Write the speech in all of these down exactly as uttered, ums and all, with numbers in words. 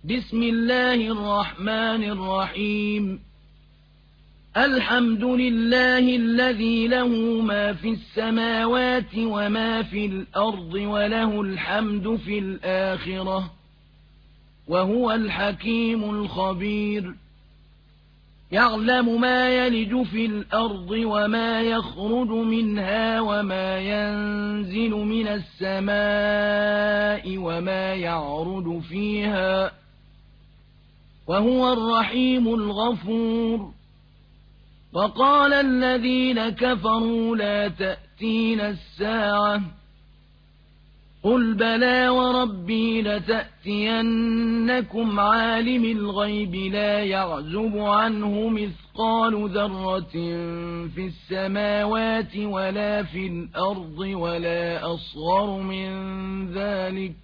بسم الله الرحمن الرحيم الحمد لله الذي له ما في السماوات وما في الأرض وله الحمد في الآخرة وهو الحكيم الخبير يعلم ما يلج في الأرض وما يخرج منها وما ينزل من السماء وما يعرج فيها وهو الرحيم الغفور وقال الذين كفروا لا تأتينا الساعة قل بلى وربي لتأتينكم عالم الغيب لا يعزب عنه مثقال ذرة في السماوات ولا في الأرض ولا أصغر من ذلك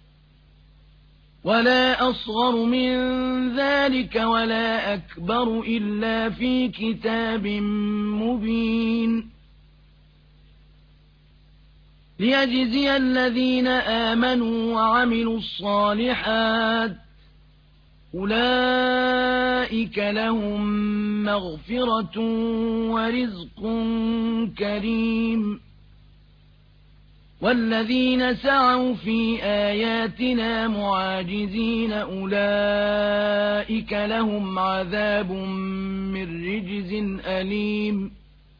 ولا أصغر من ذلك ولا أكبر إلا في كتاب مبين ليجزي الذين آمنوا وعملوا الصالحات أولئك لهم مغفرة ورزق كريم والذين سعوا في آياتنا معاجزين أولئك لهم عذاب من رجز أليم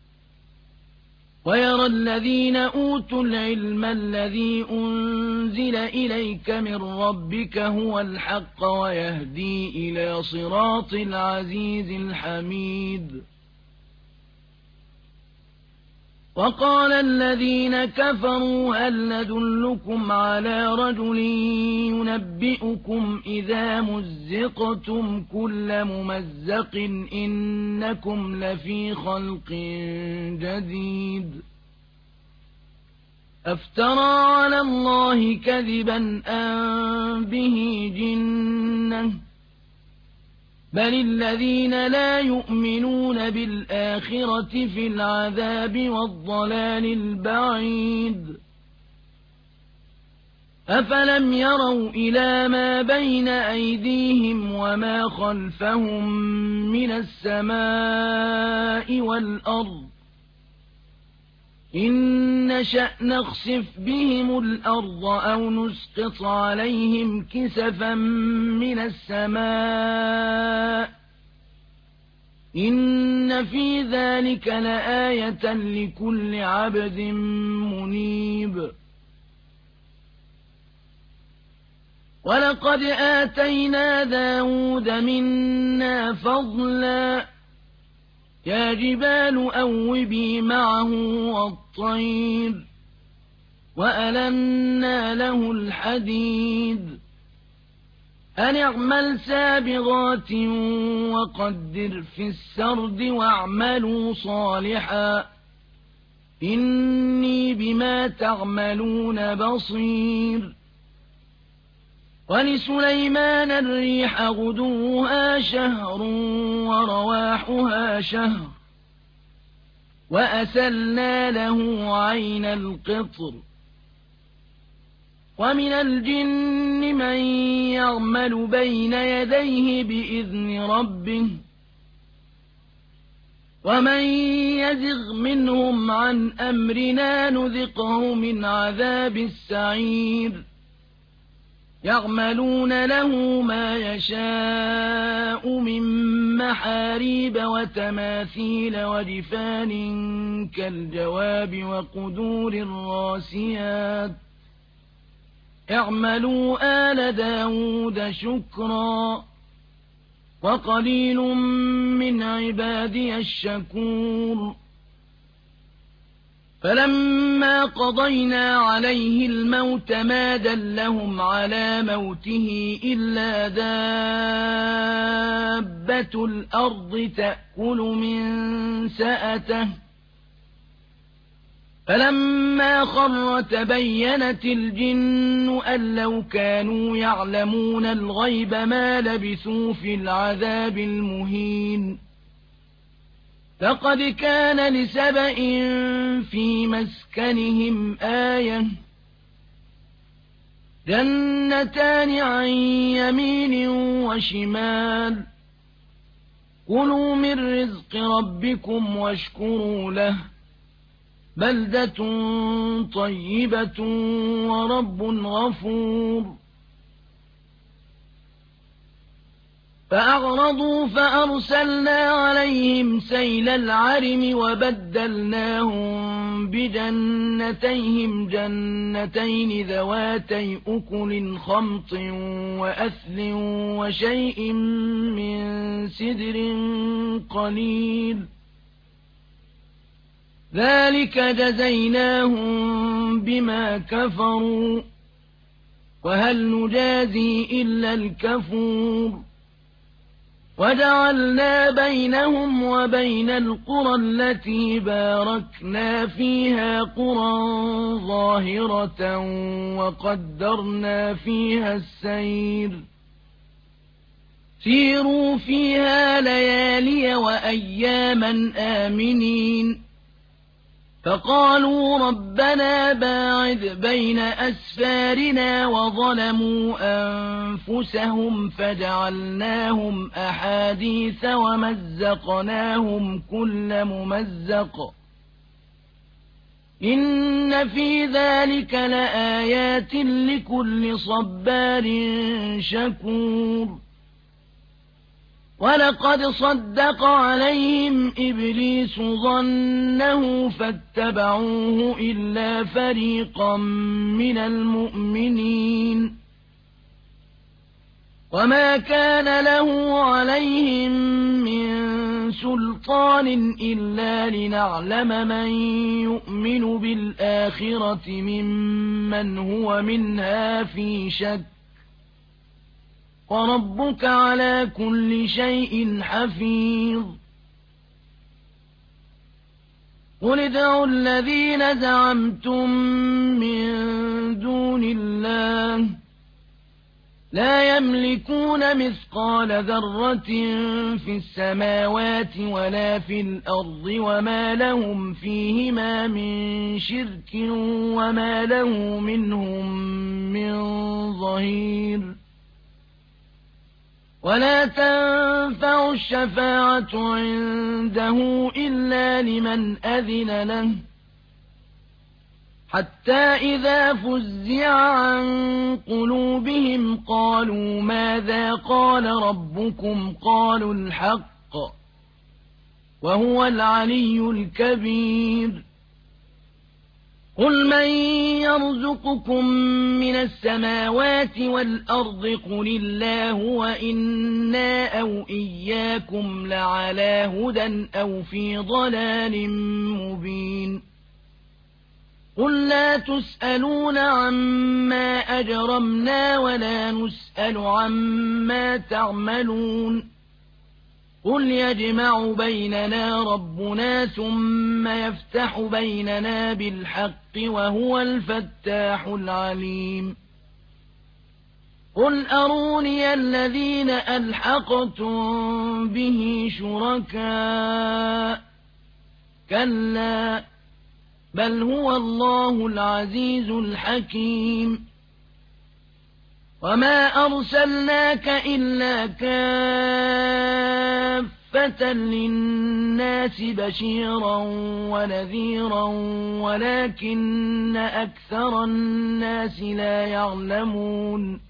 ويرى الذين أوتوا العلم الذي أنزل إليك من ربك هو الحق ويهدي إلى صراط العزيز الحميد وقال الذين كفروا هل ندلكم على رجل ينبئكم إذا مزقتم كل ممزق إنكم لفي خلق جديد أفترى على الله كذبا أم به جنة بل الذين لا يؤمنون بالآخرة في العذاب والضلال البعيد أفلم يروا إلى ما بين أيديهم وما خلفهم من السماء والأرض إن نشأ نخسف بهم الأرض أو نسقط عليهم كسفا من السماء إن في ذلك لآية لكل عبد منيب ولقد آتينا داود منا فضلا يا جبال أوبي معه والطير وألنا له الحديد أن اعمل سابغات وقدر في السرد واعملوا صالحا إني بما تعملون بصير ولسليمان الريح غدوها شهر ورواحها شهر وأسلنا له عين القطر ومن الجن من يعمل بين يديه بإذن ربه ومن يزغ منهم عن أمرنا نذقه من عذاب السعير يعملون له ما يشاء من محاريب وتماثيل وجفان كالجواب وقدور الراسيات اعملوا آل داود شكرا وقليل من عبادي الشكور فلما قضينا عليه الموت ما دلهم على موته إلا دابة الأرض تأكل من سأته فلما خر تبينت الجن أن لو كانوا يعلمون الغيب ما لبثوا في العذاب المهين لقد كان لسبإ في مسكنهم آية جنتان عن يمين وشمال كلوا من رزق ربكم واشكروا له بلدة طيبة ورب غفور فأعرضوا فأرسلنا عليهم سيل العرم وبدلناهم بجنتيهم جنتين ذواتي أكل خمط وأثل وشيء من سدر قليل ذلك جزيناهم بما كفروا وهل نجازي إلا الكفور وجعلنا بينهم وبين القرى التي باركنا فيها قرى ظاهرة وقدرنا فيها السير سيروا فيها ليالي وأياما آمنين فقالوا ربنا باعد بين أسفارنا وظلموا أنفسهم فجعلناهم أحاديث ومزقناهم كل ممزق إن في ذلك لآيات لكل صبار شكور ولقد صدق عليهم إبليس ظنه فاتبعوه إلا فريقا من المؤمنين وما كان له عليهم من سلطان إلا لنعلم من يؤمن بالآخرة ممن هو منها في شك وربك على كل شيء حفيظ قل ادعوا الذين زعمتم من دون الله لا يملكون مثقال ذرة في السماوات ولا في الأرض وما لهم فيهما من شرك وما له منهم من ظهير ولا تنفع الشفاعة عنده إلا لمن أذن له حتى إذا فزع عن قلوبهم قالوا ماذا قال ربكم قالوا الحق وهو العلي الكبير قل من يرزقكم من السماوات والأرض قل الله وإنا أو إياكم لعلى هدى أو في ضلال مبين قل لا تسألون عما أجرمنا ولا نسأل عما تعملون قل يجمع بيننا ربنا ثم يفتح بيننا بالحق وهو الفتاح العليم قل أروني الذين ألحقتم به شركاء كلا بل هو الله العزيز الحكيم وما أرسلناك إلا كافة للناس بشيرا ونذيرا ولكن أكثر الناس لا يعلمون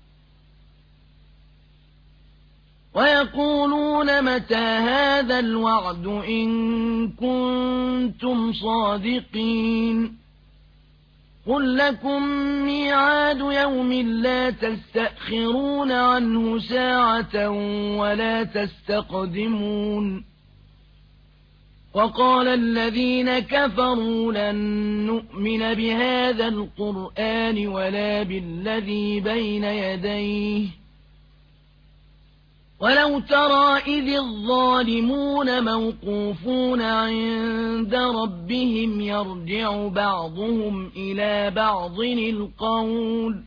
ويقولون متى هذا الوعد إن كنتم صادقين قل لكم ميعاد يوم لا تستأخرون عنه ساعة ولا تستقدمون وقال الذين كفروا لن نؤمن بهذا القرآن ولا بالذي بين يديه ولو ترى إذ الظالمون موقوفون عند ربهم يرجع بعضهم إلى بعض القول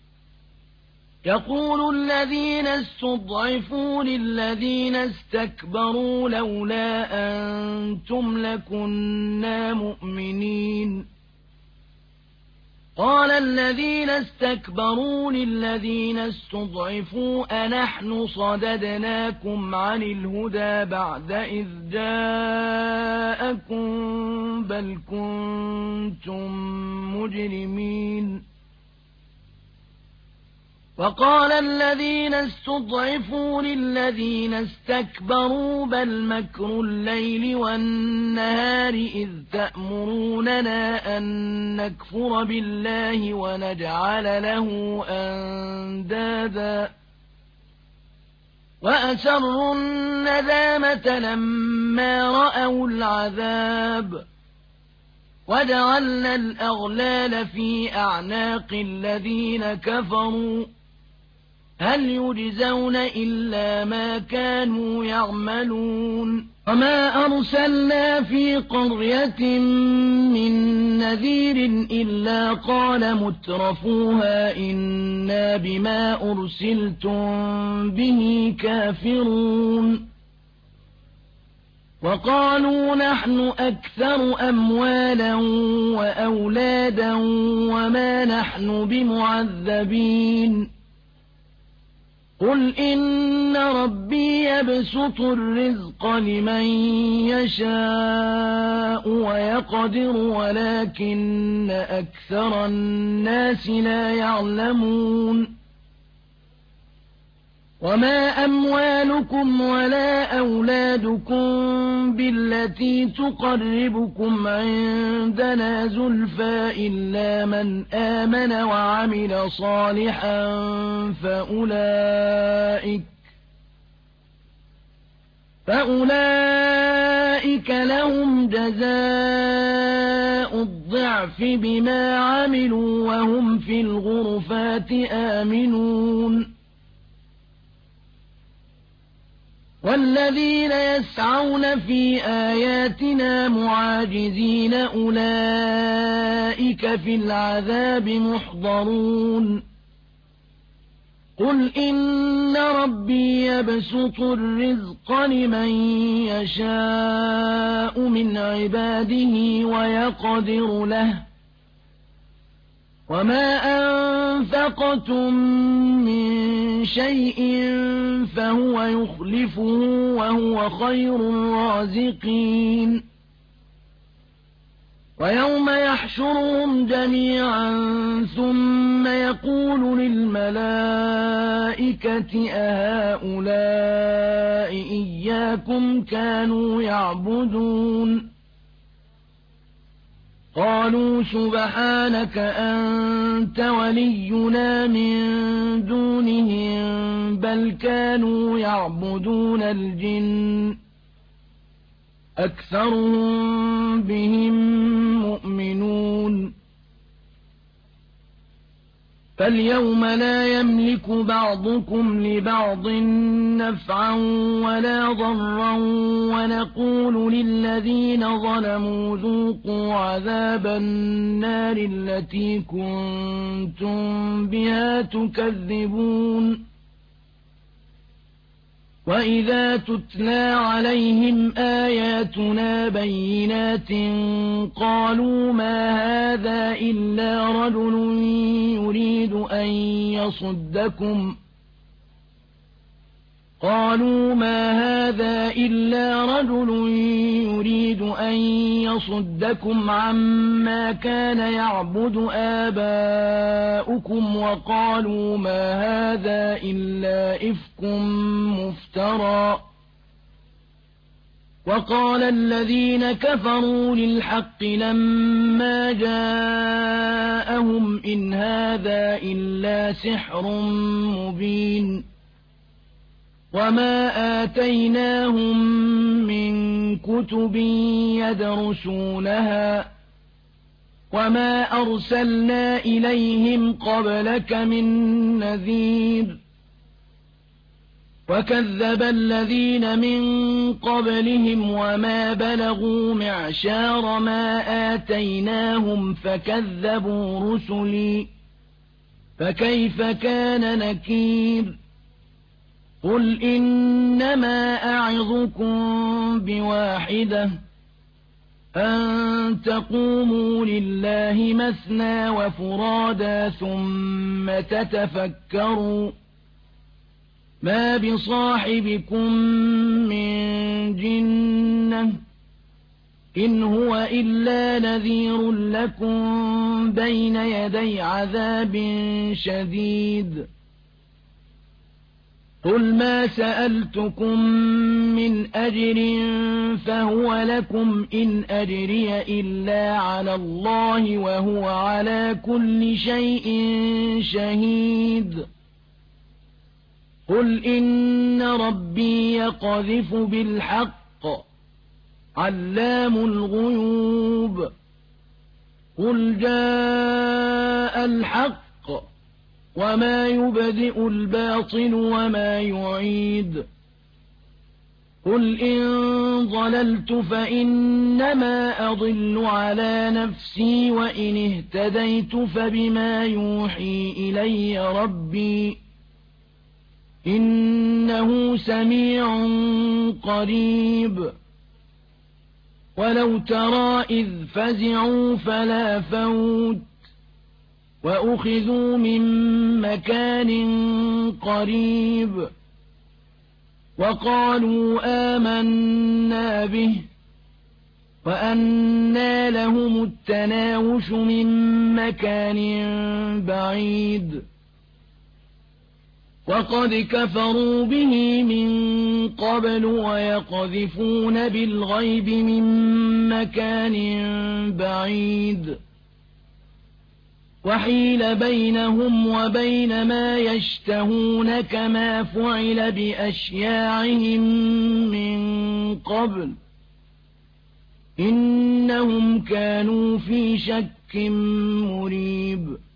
يقول الذين استضعفوا للذين استكبروا لولا أنتم لكنا مؤمنين قال الذين استكبروا للذين استضعفوا أنحن صددناكم عن الهدى بعد إذ جاءكم بل كنتم مجرمين وقال الذين استضعفوا للذين استكبروا بل مكر الليل والنهار إذ تأمروننا أن نكفر بالله ونجعل له أندادا وأسروا الندامة لما رأوا العذاب وجعلنا الأغلال في أعناق الذين كفروا هل يجزون إلا ما كانوا يعملون وما أرسلنا في قرية من نذير إلا قال مترفوها إنا بما أرسلتم به كافرون وقالوا نحن أكثر أموالا وأولادا وما نحن بمعذبين قل إن ربي يبسط الرزق لمن يشاء ويقدر ولكن أكثر الناس لا يعلمون وما أموالكم ولا أولادكم بالتي تقربكم عندنا زلفى إلا من آمن وعمل صالحا فأولئك فأولئك لهم جزاء الضعف بما عملوا وهم في الغرفات آمنون والذين يسعون في آياتنا معاجزين أولئك في العذاب محضرون قل إن ربي يبسط الرزق لمن يشاء من عباده ويقدر له وما أنفقتم من شيء فهو يخلفه وهو خير الرازقين ويوم يحشرهم جميعا ثم يقول للملائكة أهؤلاء إياكم كانوا يعبدون قالوا سبحانك أنت ولينا من دونهم بل كانوا يعبدون الجن أكثرهم بهم مؤمنون فاليوم لا يملك بعضكم لبعض نفعا ولا ضرا ونقول للذين ظلموا ذوقوا عذاب النار التي كنتم بها تكذبون وإذا تتلى عليهم آياتنا بينات قالوا ما هذا إلا رجل يريد أن يصدكم قالوا ما هذا إلا رجل يريد أن يصدكم عما كان يعبد آباؤكم وقالوا ما هذا إلا إفك مفترى وقال الذين كفروا للحق لما جاءهم إن هذا إلا سحر مبين وما آتيناهم من كتب يدرسونها وما أرسلنا إليهم قبلك من نذير وكذب الذين من قبلهم وما بلغوا معشار ما آتيناهم فكذبوا رسلي فكيف كان نكير قل إنما أعظكم بواحدة أن تقوموا لله مثنى وفرادا ثم تتفكروا ما بصاحبكم من جنة إن هو إلا نذير لكم بين يدي عذاب شديد قل ما سألتكم من أجر فهو لكم إن أجري إلا على الله وهو على كل شيء شهيد قل إن ربي يقذف بالحق علام الغيوب قل جاء الحق وما يبدئ الباطل وما يعيد قل إن ضللت فإنما أضل على نفسي وإن اهتديت فبما يوحي إلي ربي إنه سميع قريب ولو ترى إذ فزعوا فلا فوت وأخذوا من مكان قريب وقالوا آمنا به وأنى لهم التناوش من مكان بعيد وقد كفروا به من قبل ويقذفون بالغيب من مكان بعيد وحيل بينهم وبين ما يشتهون كما فعل بأشياعهم من قبل إنهم كانوا في شك مريب